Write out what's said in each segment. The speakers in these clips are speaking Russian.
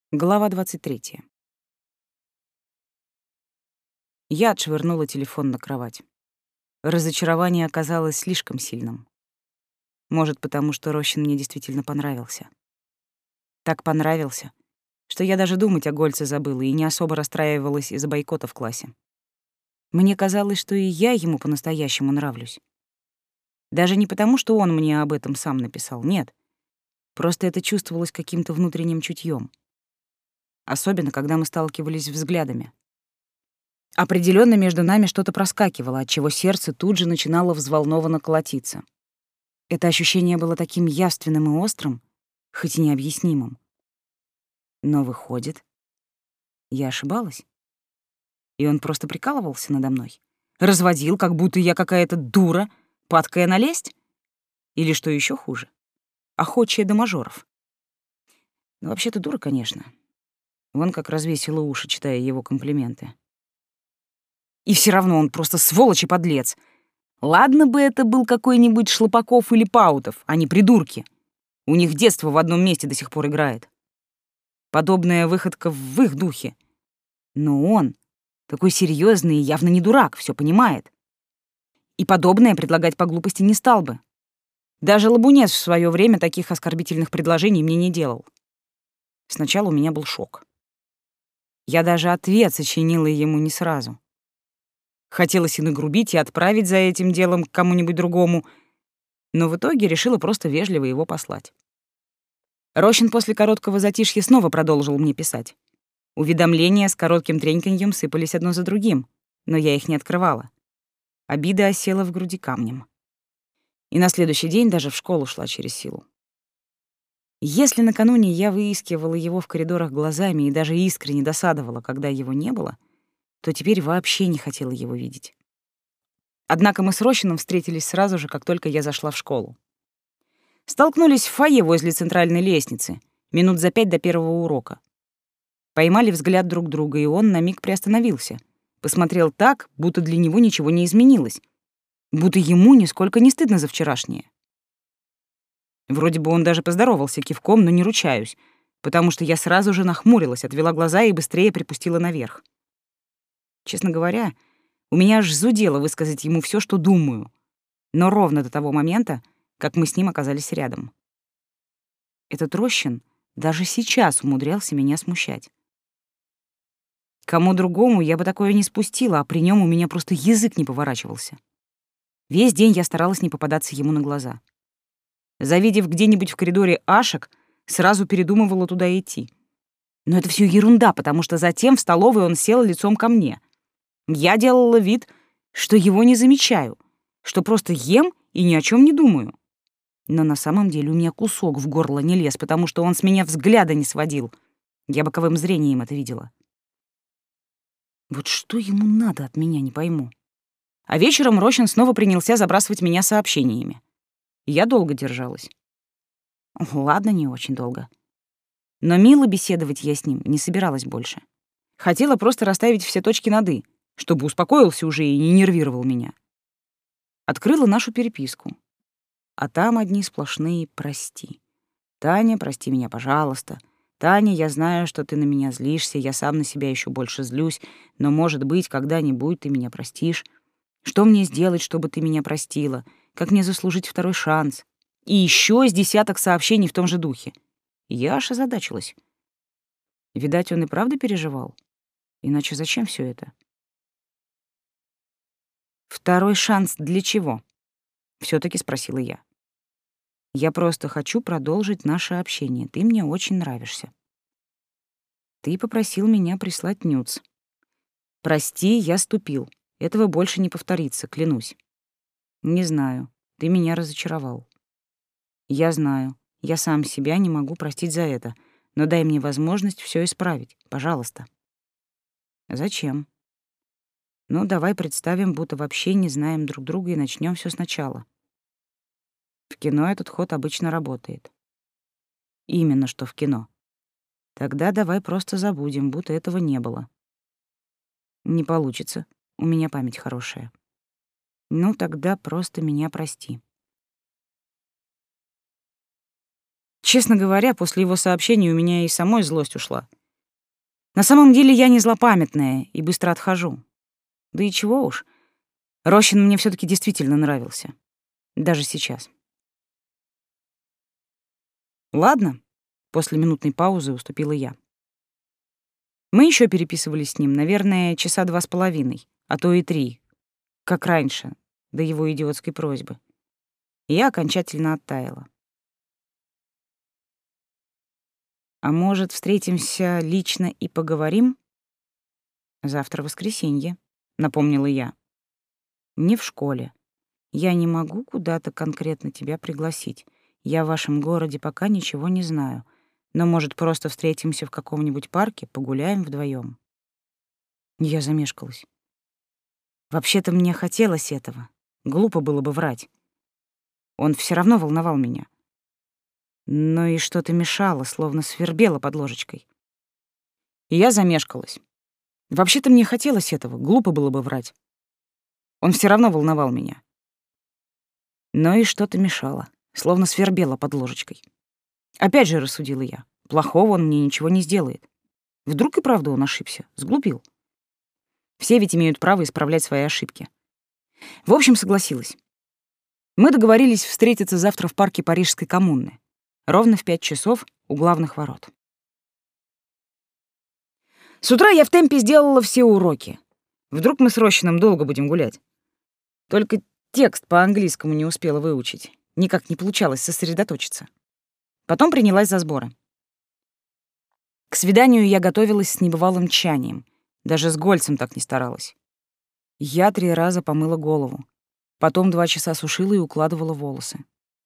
Глава 23. Я отшвырнула телефон на кровать. Разочарование оказалось слишком сильным. Может, потому что Рощин мне действительно понравился. Так понравился, что я даже думать о Гольце забыла и не особо расстраивалась из-за бойкота в классе. Мне казалось, что и я ему по-настоящему нравлюсь. Даже не потому, что он мне об этом сам написал, нет. Просто это чувствовалось каким-то внутренним чутьем. Особенно, когда мы сталкивались взглядами. Определенно между нами что-то проскакивало, отчего сердце тут же начинало взволнованно колотиться. Это ощущение было таким явственным и острым, хоть и необъяснимым. Но выходит, я ошибалась. И он просто прикалывался надо мной. Разводил, как будто я какая-то дура, падкая на лесть? Или, что еще хуже, охочая до мажоров. Ну, вообще-то дура, конечно. Вон как развесила уши, читая его комплименты. И все равно он просто сволочь и подлец. Ладно бы это был какой-нибудь Шлопаков или Паутов, а не придурки. У них детство в одном месте до сих пор играет. Подобная выходка в их духе. Но он такой серьезный и явно не дурак, все понимает. И подобное предлагать по глупости не стал бы. Даже Лабунец в свое время таких оскорбительных предложений мне не делал. Сначала у меня был шок. Я даже ответ сочинила ему не сразу. Хотелось и нагрубить, и отправить за этим делом к кому-нибудь другому, но в итоге решила просто вежливо его послать. Рощин после короткого затишья снова продолжил мне писать. Уведомления с коротким треньканьем сыпались одно за другим, но я их не открывала. Обида осела в груди камнем. И на следующий день даже в школу шла через силу. Если накануне я выискивала его в коридорах глазами и даже искренне досадовала, когда его не было, то теперь вообще не хотела его видеть. Однако мы с Рощиным встретились сразу же, как только я зашла в школу. Столкнулись в фойе возле центральной лестницы, минут за 5 до первого урока. Поймали взгляд друг друга, и он на миг приостановился. Посмотрел так, будто для него ничего не изменилось, будто ему нисколько не стыдно за вчерашнее. Вроде бы он даже поздоровался кивком, но не ручаюсь, потому что я сразу же нахмурилась, отвела глаза и быстрее припустила наверх. Честно говоря, у меня аж зудело высказать ему все, что думаю, но ровно до того момента, как мы с ним оказались рядом. Этот Рощин даже сейчас умудрялся меня смущать. Кому другому я бы такое не спустила, а при нем у меня просто язык не поворачивался. Весь день я старалась не попадаться ему на глаза. Завидев где-нибудь в коридоре Ашек, сразу передумывала туда идти. Но это все ерунда, потому что затем в столовой он сел лицом ко мне. Я делала вид, что его не замечаю, что просто ем и ни о чем не думаю. Но на самом деле у меня кусок в горло не лез, потому что он с меня взгляда не сводил. Я боковым зрением это видела. Вот что ему надо от меня, не пойму. А вечером Рощин снова принялся забрасывать меня сообщениями. Я долго держалась. Ладно, не очень долго. Но мило беседовать я с ним не собиралась больше. Хотела просто расставить все точки над «и», чтобы успокоился уже и не нервировал меня. Открыла нашу переписку. А там одни сплошные «прости». «Таня, прости меня, пожалуйста. Таня, я знаю, что ты на меня злишься, я сам на себя еще больше злюсь, но, может быть, когда-нибудь ты меня простишь. Что мне сделать, чтобы ты меня простила? Как мне заслужить второй шанс?» И еще с десяток сообщений в том же духе. Я аж озадачилась. Видать, он и правда переживал. Иначе зачем все это? «Второй шанс для чего?» — все-таки спросила я. «Я просто хочу продолжить наше общение. Ты мне очень нравишься. Ты попросил меня прислать нюдс. Прости, я ступил. Этого больше не повторится, клянусь. Не знаю, ты меня разочаровал. Я знаю, я сам себя не могу простить за это, но дай мне возможность все исправить, пожалуйста». «Зачем?» «Ну, давай представим, будто вообще не знаем друг друга и начнем все сначала. В кино этот ход обычно работает». «Именно что в кино. Тогда давай просто забудем, будто этого не было». «Не получится, у меня память хорошая». «Ну, тогда просто меня прости». Честно говоря, после его сообщения у меня и самой злость ушла. На самом деле я не злопамятная и быстро отхожу. Да и чего уж. Рощин мне все таки действительно нравился. Даже сейчас. Ладно, после минутной паузы уступила я. Мы еще переписывались с ним, наверное, часа 2,5, а то и 3, как раньше, до его идиотской просьбы. И я окончательно оттаяла. А может, встретимся лично и поговорим? Завтра воскресенье, напомнила я. Не в школе. Я не могу куда-то конкретно тебя пригласить. Я в вашем городе пока ничего не знаю. Но, может, просто встретимся в каком-нибудь парке, погуляем вдвоем. Я замешкалась. Вообще-то мне хотелось этого. Глупо было бы врать. Он все равно волновал меня. Но и что-то мешало, словно свербело под ложечкой. И я замешкалась. Вообще-то мне хотелось этого, глупо было бы врать. Он все равно волновал меня. Но и что-то мешало, словно свербело под ложечкой. Опять же рассудила я. Плохого он мне ничего не сделает. Вдруг и правда он ошибся, сглупил. Все ведь имеют право исправлять свои ошибки. В общем, согласилась. Мы договорились встретиться завтра в парке Парижской коммуны. Ровно в 5 часов у главных ворот. С утра я в темпе сделала все уроки. Вдруг мы с Рощиным долго будем гулять. Только текст по-английскому не успела выучить. Никак не получалось сосредоточиться. Потом принялась за сборы. К свиданию я готовилась с небывалым тщанием. Даже с Гольцем так не старалась. Я 3 раза помыла голову. Потом 2 часа сушила и укладывала волосы.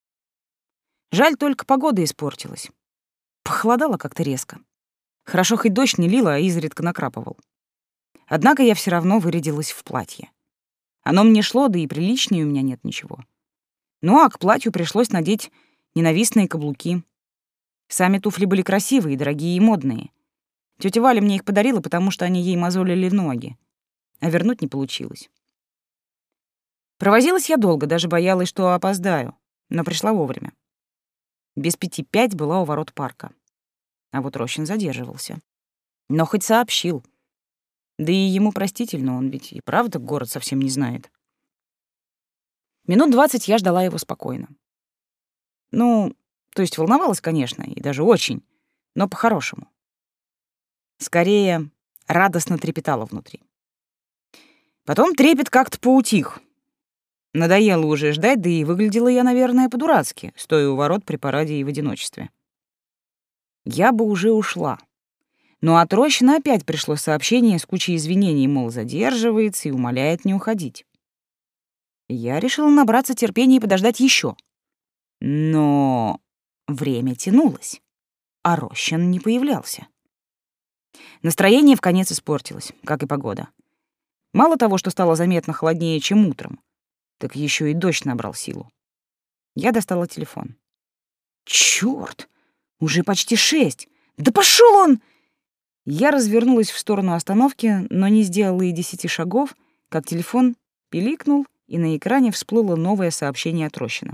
Жаль, только погода испортилась. Похолодало как-то резко. Хорошо, хоть дождь не лило, а изредка накрапывал. Однако я все равно вырядилась в платье. Оно мне шло, да и приличнее у меня нет ничего. Ну а к платью пришлось надеть ненавистные каблуки. Сами туфли были красивые, дорогие и модные. Тётя Валя мне их подарила, потому что они ей мозолили ноги. А вернуть не получилось. Провозилась я долго, даже боялась, что опоздаю, но пришла вовремя. Без 5:05 была у ворот парка. А вот Рощин задерживался. Но хоть сообщил. Да и ему простительно, он ведь и правда город совсем не знает. Минут 20 я ждала его спокойно. Ну, то есть волновалась, конечно, и даже очень, но по-хорошему. Скорее, радостно трепетала внутри. Потом трепет как-то поутих. Надоело уже ждать, да и выглядела я, наверное, по-дурацки, стоя у ворот при параде и в одиночестве. Я бы уже ушла. Но от Рощина опять пришло сообщение с кучей извинений, мол, задерживается и умоляет не уходить. Я решила набраться терпения и подождать еще. Но время тянулось, а Рощин не появлялся. Настроение вконец испортилось, как и погода. Мало того, что стало заметно холоднее, чем утром, так еще и дождь набрал силу. Я достала телефон. Чёрт! Уже почти 6. Да пошёл он! Я развернулась в сторону остановки, но не сделала и 10 шагов, как телефон пиликнул, и на экране всплыло новое сообщение от Рощина.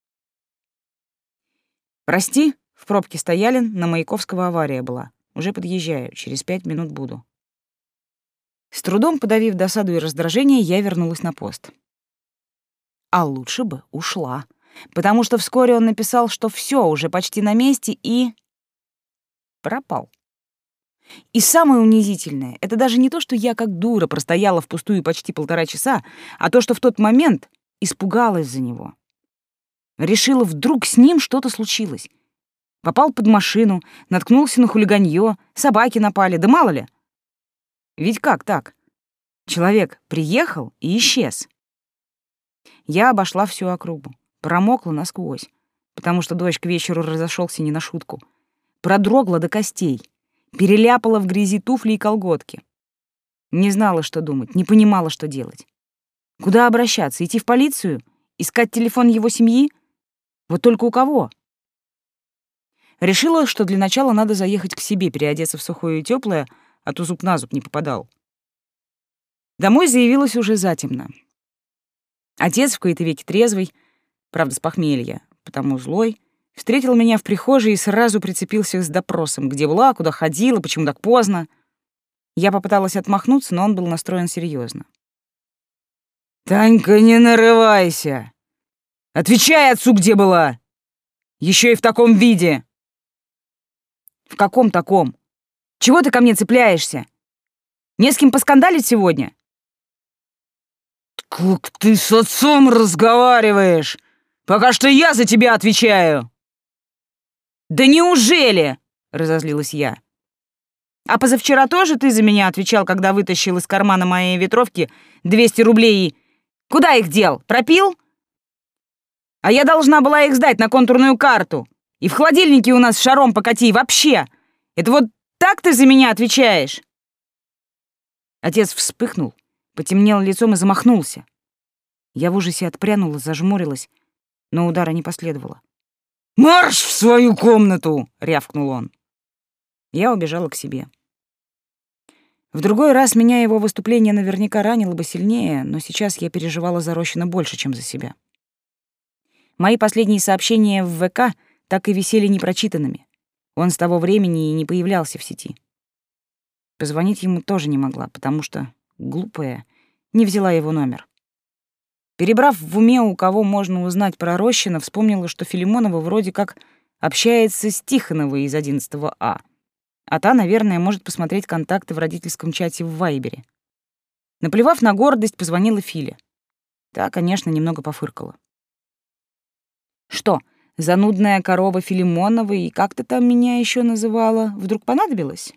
«Прости, в пробке стояли, на Маяковского авария была. Уже подъезжаю, через 5 минут буду». С трудом подавив досаду и раздражение, я вернулась на пост. А лучше бы ушла, потому что вскоре он написал, что всё уже почти на месте и... пропал. И самое унизительное — это даже не то, что я как дура простояла впустую почти 1,5 часа, а то, что в тот момент испугалась за него. Решила, вдруг с ним что-то случилось. Попал под машину, наткнулся на хулиганье, собаки напали, да мало ли. Ведь как так? Человек приехал и исчез. Я обошла всю округу, промокла насквозь, потому что дождь к вечеру разошелся не на шутку, продрогла до костей, переляпала в грязи туфли и колготки. Не знала, что думать, не понимала, что делать. Куда обращаться? Идти в полицию? Искать телефон его семьи? Вот только у кого? Решила, что для начала надо заехать к себе, переодеться в сухое и тёплое, а то зуб на зуб не попадал. Домой заявилась уже затемно. Отец в кои-то веки трезвый, правда, с похмелья, потому злой, встретил меня в прихожей и сразу прицепился с допросом, где была, куда ходила, почему так поздно. Я попыталась отмахнуться, но он был настроен серьезно. «Танька, не нарывайся! Отвечай отцу, где была! Еще и в таком виде!» «В каком таком? Чего ты ко мне цепляешься? Не с кем поскандалить сегодня?» «Как ты с отцом разговариваешь? Пока что я за тебя отвечаю!» «Да неужели?» — разозлилась я. «А позавчера тоже ты за меня отвечал, когда вытащил из кармана моей ветровки 200 рублей и... Куда их дел? Пропил? А я должна была их сдать на контурную карту. И в холодильнике у нас шаром покати. Вообще! Это вот так ты за меня отвечаешь?» Отец вспыхнул, потемнел лицом и замахнулся. Я в ужасе отпрянула, зажмурилась, но удара не последовало. «Марш в свою комнату!» — рявкнул он. Я убежала к себе. В другой раз меня его выступление наверняка ранило бы сильнее, но сейчас я переживала за Рощина больше, чем за себя. Мои последние сообщения в ВК так и висели непрочитанными. Он с того времени и не появлялся в сети. Позвонить ему тоже не могла, потому что, глупая, не взяла его номер. Перебрав в уме, у кого можно узнать про Рощина, вспомнила, что Филимонова вроде как общается с Тихоновой из 11 А. А та, наверное, может посмотреть контакты в родительском чате в Вайбере. Наплевав на гордость, позвонила Филе. Та, конечно, немного пофыркала. «Что, занудная корова Филимонова и как ты там меня еще называла, вдруг понадобилась?»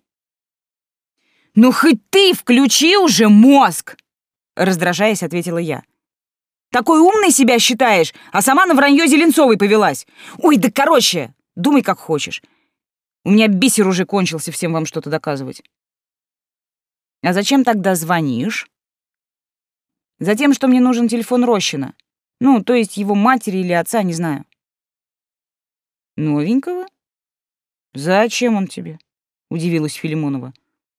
«Ну хоть ты включи уже мозг!» — раздражаясь, ответила я. «Такой умной себя считаешь, а сама на вранье Зеленцовой повелась. Ой, да короче, думай как хочешь. У меня бисер уже кончился всем вам что-то доказывать». «А зачем тогда звонишь?» «Затем, что мне нужен телефон Рощина. Ну, то есть его матери или отца, не знаю». «Новенького? Зачем он тебе?» — удивилась Филимонова.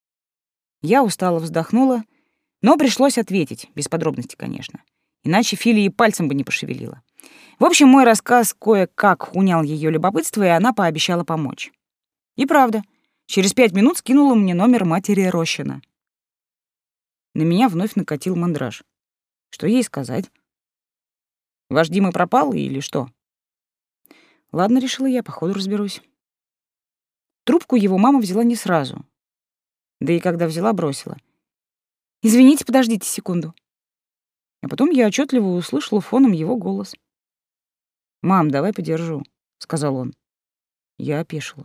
Я устало вздохнула, но пришлось ответить, без подробностей, конечно. Иначе Филя и пальцем бы не пошевелила. В общем, мой рассказ кое-как унял ее любопытство, и она пообещала помочь. И правда, через 5 минут скинула мне номер матери Рощина. На меня вновь накатил мандраж. Что ей сказать? Ваш Дима пропал или что? Ладно, решила я, походу разберусь. Трубку его мама взяла не сразу. Да и когда взяла, бросила. «Извините, подождите секунду». А потом я отчетливо услышала фоном его голос. «Мам, давай подержу», — сказал он. Я опешила.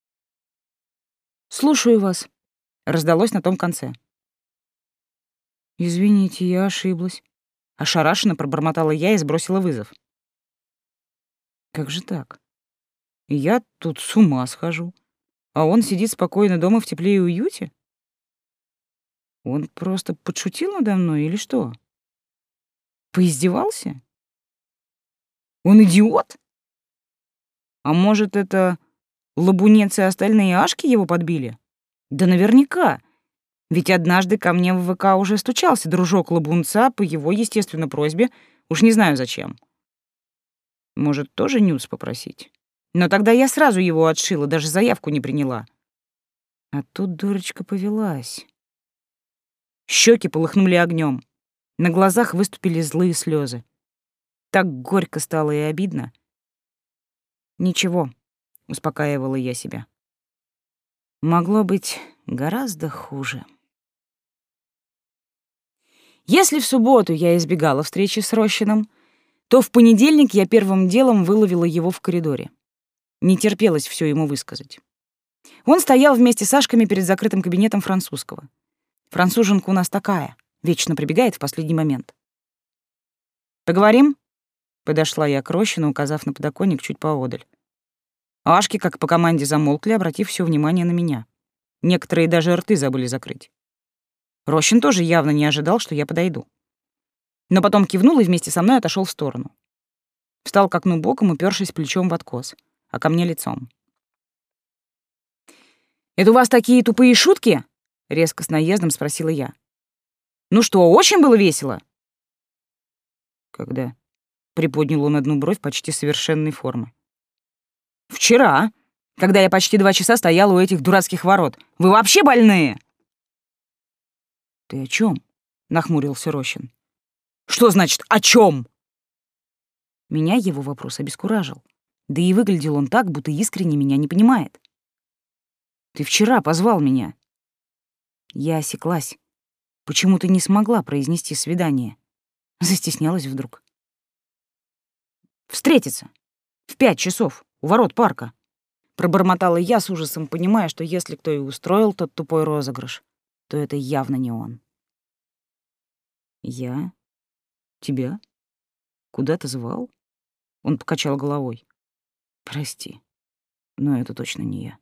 «Слушаю вас», — раздалось на том конце. «Извините, я ошиблась», — ошарашенно пробормотала я и сбросила вызов. «Как же так? Я тут с ума схожу, а он сидит спокойно дома в тепле и уюте? Он просто подшутил надо мной или что? Поиздевался? Он идиот? А может, это Лабунец и остальные ашки его подбили? Да наверняка. Ведь однажды ко мне в ВК уже стучался дружок Лабунца по его, естественно, просьбе, уж не знаю зачем. Может, тоже нюц попросить? Но тогда я сразу его отшила, даже заявку не приняла. А тут дурочка повелась. Щеки полыхнули огнем. На глазах выступили злые слезы. Так горько стало и обидно. «Ничего», — успокаивала я себя. «Могло быть гораздо хуже». Если в субботу я избегала встречи с Рощиным, то в понедельник я первым делом выловила его в коридоре. Не терпелось все ему высказать. Он стоял вместе с Ашками перед закрытым кабинетом французского. Француженка у нас такая, вечно прибегает в последний момент. «Поговорим?» — подошла я к Рощину, указав на подоконник чуть поодаль. Ашки, как по команде, замолкли, обратив все внимание на меня. Некоторые даже рты забыли закрыть. Рощин тоже явно не ожидал, что я подойду. Но потом кивнул и вместе со мной отошел в сторону. Встал к окну боком, упёршись плечом в откос, а ко мне лицом. «Это у вас такие тупые шутки?» — резко с наездом спросила я. «Ну что, очень было весело?» «Когда?» — приподнял он одну бровь почти совершенной формы. «Вчера, когда я почти 2 часа стояла у этих дурацких ворот. Вы вообще больные?» Ты о чем? Нахмурился Рощин. Что значит «о чем»? Меня его вопрос обескуражил. Да и выглядел он так, будто искренне меня не понимает. Ты вчера позвал меня. Я осеклась. Почему-то не смогла произнести свидание. Застеснялась вдруг. Встретиться. В 5 часов. У ворот парка. Пробормотала я с ужасом, понимая, что если кто и устроил тот тупой розыгрыш, то это явно не он. Я? Тебя? Куда ты звал? Он покачал головой. Прости, но это точно не я.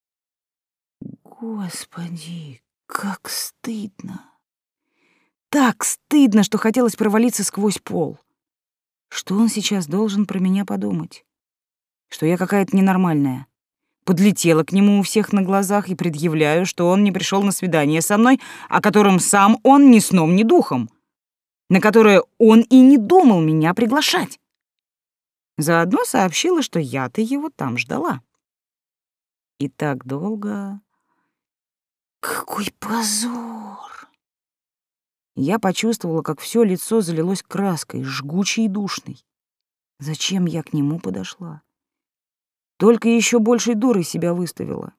Господи, как стыдно. Так стыдно, что хотелось провалиться сквозь пол. Что он сейчас должен про меня подумать? Что я какая-то ненормальная. Подлетела к нему у всех на глазах и предъявляю, что он не пришел на свидание со мной, о котором сам он ни сном, ни духом, на которое он и не думал меня приглашать. Заодно сообщила, что я-то его там ждала. И так долго... Какой позор! Я почувствовала, как все лицо залилось краской, жгучей и душной. Зачем я к нему подошла? Только еще большей дурой себя выставила.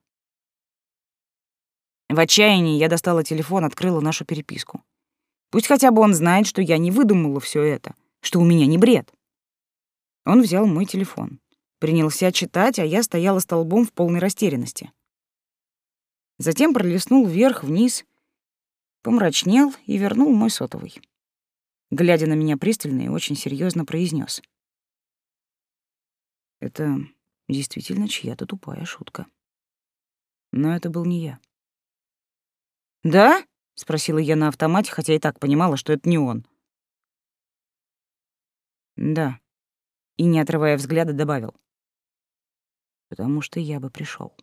В отчаянии я достала телефон, открыла нашу переписку. Пусть хотя бы он знает, что я не выдумала все это, что у меня не бред. Он взял мой телефон, принялся читать, а я стояла столбом в полной растерянности. Затем пролистнул вверх-вниз, помрачнел и вернул мой сотовый. Глядя на меня пристально и очень серьезно произнес: «Это действительно чья-то тупая шутка. Но это был не я». «Да?» — спросила я на автомате, хотя и так понимала, что это не он. «Да», — и, не отрывая взгляда, добавил: «потому что я бы пришел».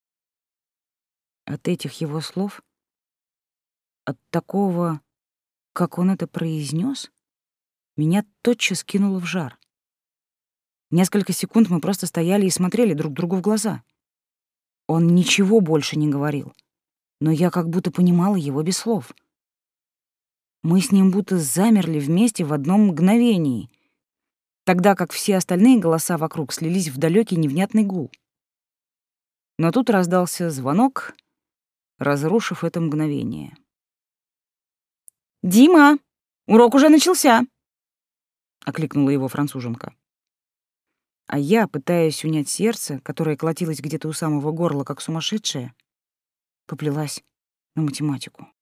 От этих его слов, от такого, как он это произнес, меня тотчас кинуло в жар. Несколько секунд мы просто стояли и смотрели друг другу в глаза. Он ничего больше не говорил, но я как будто понимала его без слов. Мы с ним будто замерли вместе в одном мгновении, тогда как все остальные голоса вокруг слились в далекий невнятный гул. Но тут раздался звонок, разрушив это мгновение. «Дима, урок уже начался!» — окликнула его француженка. А я, пытаясь унять сердце, которое колотилось где-то у самого горла, как сумасшедшее, поплелась на математику.